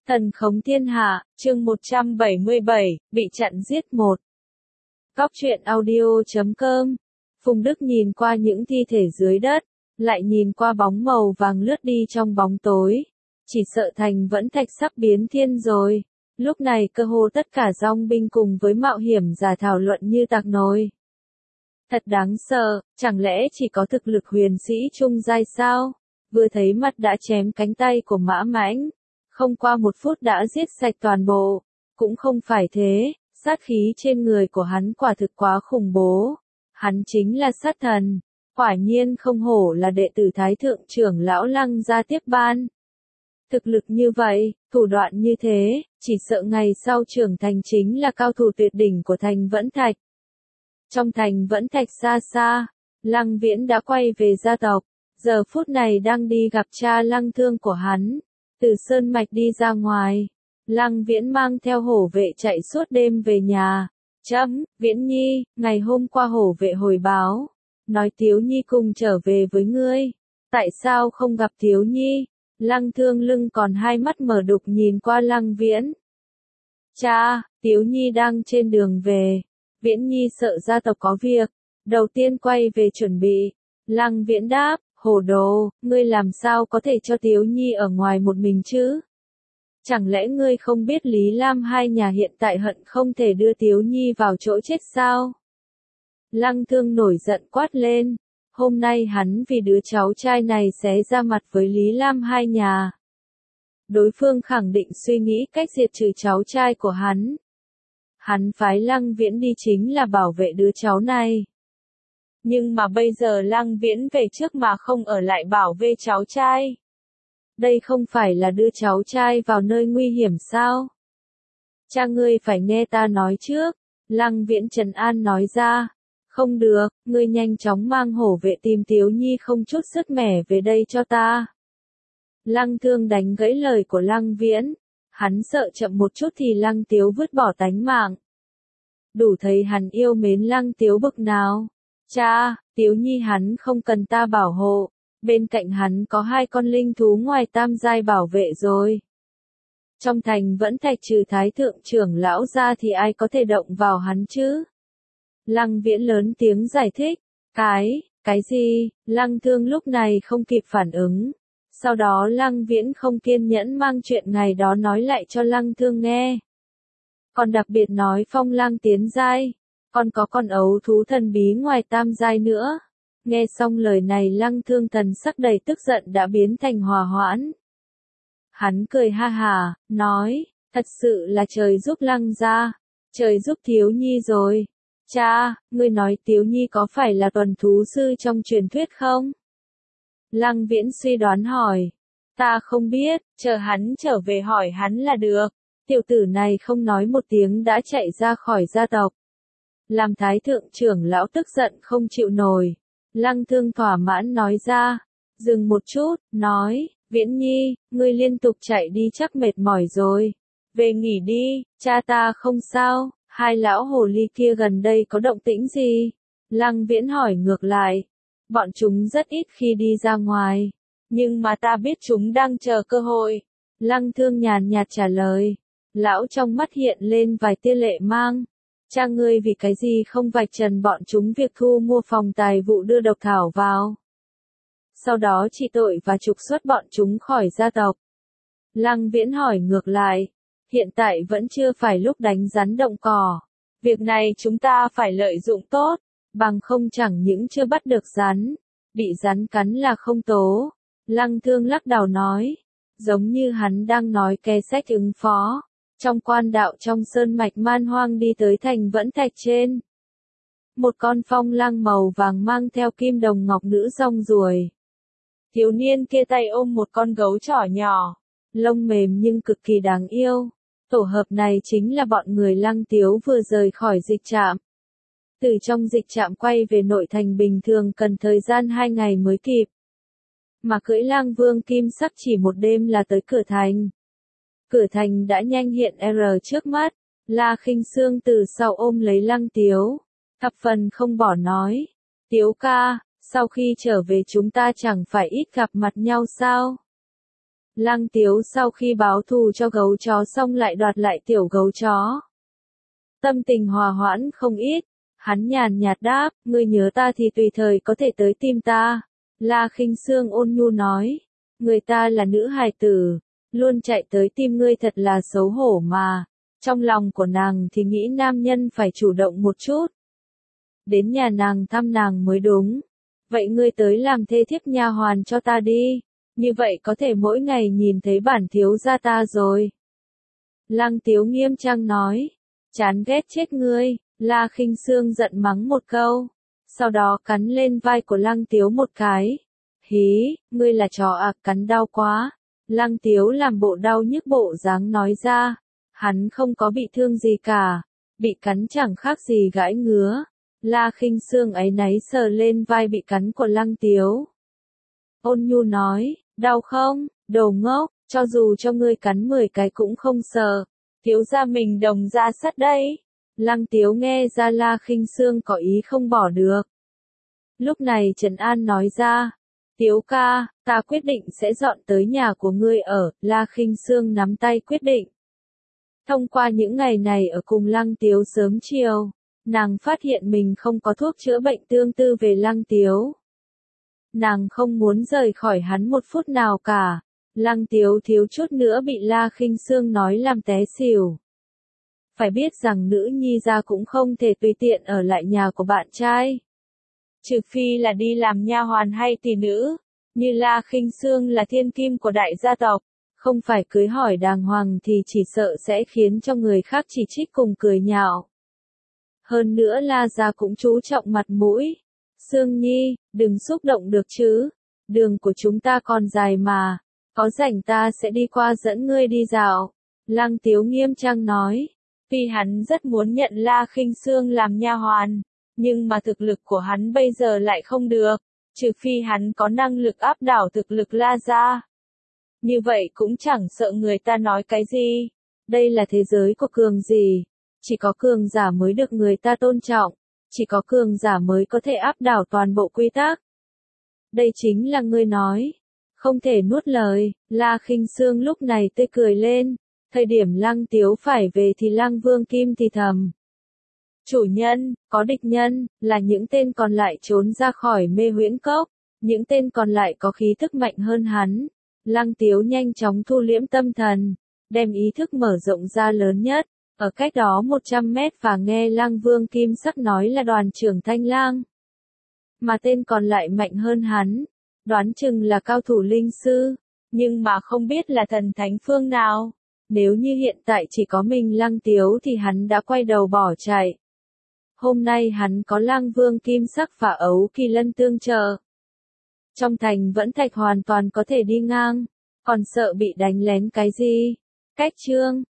Thần khống thiên hạ, chương 177, bị chặn giết 1. Góc truyện audio.com. Phùng Đức nhìn qua những thi thể dưới đất, lại nhìn qua bóng màu vàng lướt đi trong bóng tối. Chỉ sợ Thành vẫn thạch sắp biến thiên rồi. Lúc này cơ hồ tất cả dòng binh cùng với mạo hiểm giả thảo luận như tạc nồi. Thật đáng sợ, chẳng lẽ chỉ có thực lực huyền sĩ trung giai sao? Vừa thấy mặt đã chém cánh tay của Mã Mãnh. Không qua 1 phút đã giết sạch toàn bộ. Cũng không phải thế, sát khí trên người của hắn quả thực quá khủng bố. Hắn chính là sát thần. Quả nhiên không hổ là đệ tử Thái Thượng trưởng lão Lăng gia tiếp ban. Thực lực như vậy, thủ đoạn như thế, chỉ sợ ngày sau trưởng thành chính là cao thủ tuyệt đỉnh của Thành Vẫn Thạch. Trong Thành Vẫn Thạch xa xa, Lăng Viễn đã quay về gia tộc, giờ phút này đang đi gặp cha Lăng Thương của hắn. Từ Sơn Mạch đi ra ngoài, Lăng Viễn mang theo hổ vệ chạy suốt đêm về nhà. Viễn Nhi, ngày hôm qua hổ vệ hồi báo, nói Tiếu Nhi cùng trở về với ngươi. Tại sao không gặp Tiếu Nhi? Lăng Thương lưng còn hai mắt mở đục nhìn qua Lăng Viễn. Cha, Tiếu Nhi đang trên đường về. Viễn Nhi sợ gia tộc có việc, đầu tiên quay về chuẩn bị. Lăng Viễn đáp, hồ đồ, ngươi làm sao có thể cho Tiếu Nhi ở ngoài một mình chứ? Chẳng lẽ ngươi không biết Lý Lam hai nhà hiện tại hận không thể đưa Tiếu Nhi vào chỗ chết sao? Lăng Thương nổi giận quát lên. Hôm nay hắn vì đứa cháu trai này xé ra mặt với Lý Lam hai nhà. Đối phương khẳng định suy nghĩ cách diệt trừ cháu trai của hắn. Hắn phái Lăng Viễn đi chính là bảo vệ đứa cháu này. Nhưng mà bây giờ Lăng Viễn về trước mà không ở lại bảo vệ cháu trai. Đây không phải là đưa cháu trai vào nơi nguy hiểm sao? Cha ngươi phải nghe ta nói trước. Lăng Viễn trấn an nói ra. Không được, ngươi nhanh chóng mang hổ vệ tìm Tiếu Nhi không chút sức mẻ về đây cho ta. Lăng Thương đánh gãy lời của Lăng Viễn. Hắn sợ chậm một chút thì Lăng Tiếu vứt bỏ tánh mạng. Đủ thấy hắn yêu mến Lăng Tiếu bực nào. Cha, Tiếu Nhi hắn không cần ta bảo hộ. Bên cạnh hắn có 2 con linh thú ngoài tam giai bảo vệ rồi. Trong Thành Vẫn Thạch trừ Thái Thượng trưởng lão ra thì ai có thể động vào hắn chứ? Lăng Viễn lớn tiếng giải thích. Cái gì? Lăng Thương lúc này không kịp phản ứng. Sau đó Lăng Viễn không kiên nhẫn mang chuyện ngày đó nói lại cho Lăng Thương nghe. Còn đặc biệt nói Phong Lang tiến giai. Còn có con ấu thú thần bí ngoài tam giai nữa. Nghe xong lời này Lăng Thương thần sắc đầy tức giận đã biến thành hòa hoãn. Hắn cười ha hà, nói, thật sự là trời giúp Lăng gia, trời giúp Tiếu Nhi rồi. Cha, ngươi nói Tiếu Nhi có phải là tuần thú sư trong truyền thuyết không? Lăng Viễn suy đoán hỏi. Ta không biết, chờ hắn trở về hỏi hắn là được. Tiểu tử này không nói một tiếng đã chạy ra khỏi gia tộc. Làm Thái Thượng trưởng lão tức giận không chịu nổi. Lăng Thương thỏa mãn nói ra. Dừng một chút, nói, Viễn Nhi, ngươi liên tục chạy đi chắc mệt mỏi rồi. Về nghỉ đi, cha ta không sao. 2 lão hồ ly kia gần đây có động tĩnh gì? Lăng Viễn hỏi ngược lại. Bọn chúng rất ít khi đi ra ngoài. Nhưng mà ta biết chúng đang chờ cơ hội. Lăng Thương nhàn nhạt trả lời. Lão trong mắt hiện lên vài tia lệ mang. Cha ngươi vì cái gì không vạch trần bọn chúng việc thu mua phòng tài vụ đưa độc thảo vào. Sau đó trị tội và trục xuất bọn chúng khỏi gia tộc. Lăng Viễn hỏi ngược lại. Hiện tại vẫn chưa phải lúc đánh rắn động cỏ. Việc này chúng ta phải lợi dụng tốt, bằng không chẳng những chưa bắt được rắn, bị rắn cắn là không tố. Lăng Thương lắc đầu nói, giống như hắn đang nói kế sách ứng phó. Trong quan đạo trong sơn mạch man hoang đi tới Thành Vẫn Thạch trên. Một con phong lang màu vàng mang theo kim đồng ngọc nữ rong ruồi. Thiếu niên kia tay ôm một con gấu trỏ nhỏ, lông mềm nhưng cực kỳ đáng yêu. Tổ hợp này chính là bọn người Lăng Tiếu vừa rời khỏi dịch trạm. Từ trong dịch trạm quay về nội thành bình thường cần thời gian 2 ngày mới kịp. Mà cưỡi Lang Vương kim sắc chỉ một đêm là tới cửa thành. Cửa thành đã nhanh hiện trước mắt. La Khinh Sương từ sau ôm lấy Lăng Tiếu. Thập phần không bỏ nói. Tiếu ca, sau khi trở về chúng ta chẳng phải ít gặp mặt nhau sao? Lăng Tiếu sau khi báo thù cho gấu chó xong lại đoạt lại tiểu gấu chó. Tâm tình hòa hoãn không ít, hắn nhàn nhạt đáp, ngươi nhớ ta thì tùy thời có thể tới tìm ta. La Khinh Sương ôn nhu nói, người ta là nữ hài tử, luôn chạy tới tìm ngươi thật là xấu hổ mà. Trong lòng của nàng thì nghĩ nam nhân phải chủ động một chút. Đến nhà nàng thăm nàng mới đúng. Vậy ngươi tới làm thê thiếp nha hoàn cho ta đi. Như vậy có thể mỗi ngày nhìn thấy bản thiếu gia ta rồi. Lăng Tiếu nghiêm trang nói. Chán ghét chết ngươi. La Khinh Sương giận mắng một câu. Sau đó cắn lên vai của Lăng Tiếu một cái. Hí, ngươi là chó à, cắn đau quá. Lăng Tiếu làm bộ đau nhức bộ dáng nói ra. Hắn không có bị thương gì cả. Bị cắn chẳng khác gì gãi ngứa. La Khinh Sương áy náy sờ lên vai bị cắn của Lăng Tiếu. Ôn nhu nói, đau không, đồ ngốc, cho dù cho ngươi cắn 10 cái cũng không sờ. Thiếu gia mình đồng ra sắt đây. Lăng Tiếu nghe ra La Khinh Sương có ý không bỏ được. Lúc này Trần An nói ra, Tiếu ca, ta quyết định sẽ dọn tới nhà của ngươi ở. La Khinh Sương nắm tay quyết định. Thông qua những ngày này ở cùng Lăng Tiếu sớm chiều, nàng phát hiện mình không có thuốc chữa bệnh tương tư về Lăng Tiếu. Nàng không muốn rời khỏi hắn một phút nào cả. Lăng Tiếu thiếu chút nữa bị La Khinh Sương nói làm té xỉu. Phải biết rằng nữ nhi gia cũng không thể tùy tiện ở lại nhà của bạn trai. Trừ phi là đi làm nha hoàn hay tỷ nữ, như La Khinh Sương là thiên kim của đại gia tộc, không phải cưới hỏi đàng hoàng thì chỉ sợ sẽ khiến cho người khác chỉ trích cùng cười nhạo. Hơn nữa La gia cũng chú trọng mặt mũi. Sương Nhi, đừng xúc động được chứ, đường của chúng ta còn dài mà, có rảnh ta sẽ đi qua dẫn ngươi đi dạo. Lăng Tiếu nghiêm trang nói, tuy hắn rất muốn nhận La Khinh Sương làm nha hoàn, nhưng mà thực lực của hắn bây giờ lại không được, trừ phi hắn có năng lực áp đảo thực lực La gia. Như vậy cũng chẳng sợ người ta nói cái gì. Đây là thế giới của cường gì? Chỉ có cường giả mới được người ta tôn trọng. Chỉ có cường giả mới có thể áp đảo toàn bộ quy tắc. Đây chính là ngươi nói. Không thể nuốt lời. La Khinh Sương lúc này tươi cười lên. Thời điểm Lăng Tiếu phải về thì Lăng Vương Kim thì thầm. Chủ nhân, có địch nhân, là những tên còn lại trốn ra khỏi mê huyễn cốc. Những tên còn lại có khí thức mạnh hơn hắn. Lăng Tiếu nhanh chóng thu liễm tâm thần, đem ý thức mở rộng ra lớn nhất, ở cách đó 100 mét và nghe Lăng Vương Kim Sắc nói là đoàn trưởng Thanh Lang. Mà tên còn lại mạnh hơn hắn, đoán chừng là cao thủ linh sư, nhưng mà không biết là thần thánh phương nào. Nếu như hiện tại chỉ có mình Lăng Tiếu thì hắn đã quay đầu bỏ chạy. Hôm nay hắn có Lăng Vương Kim Sắc và Ấu Kỳ Lân tương trợ. Trong thành vẫn thạch hoàn toàn có thể đi ngang, còn sợ bị đánh lén cái gì. Cách chương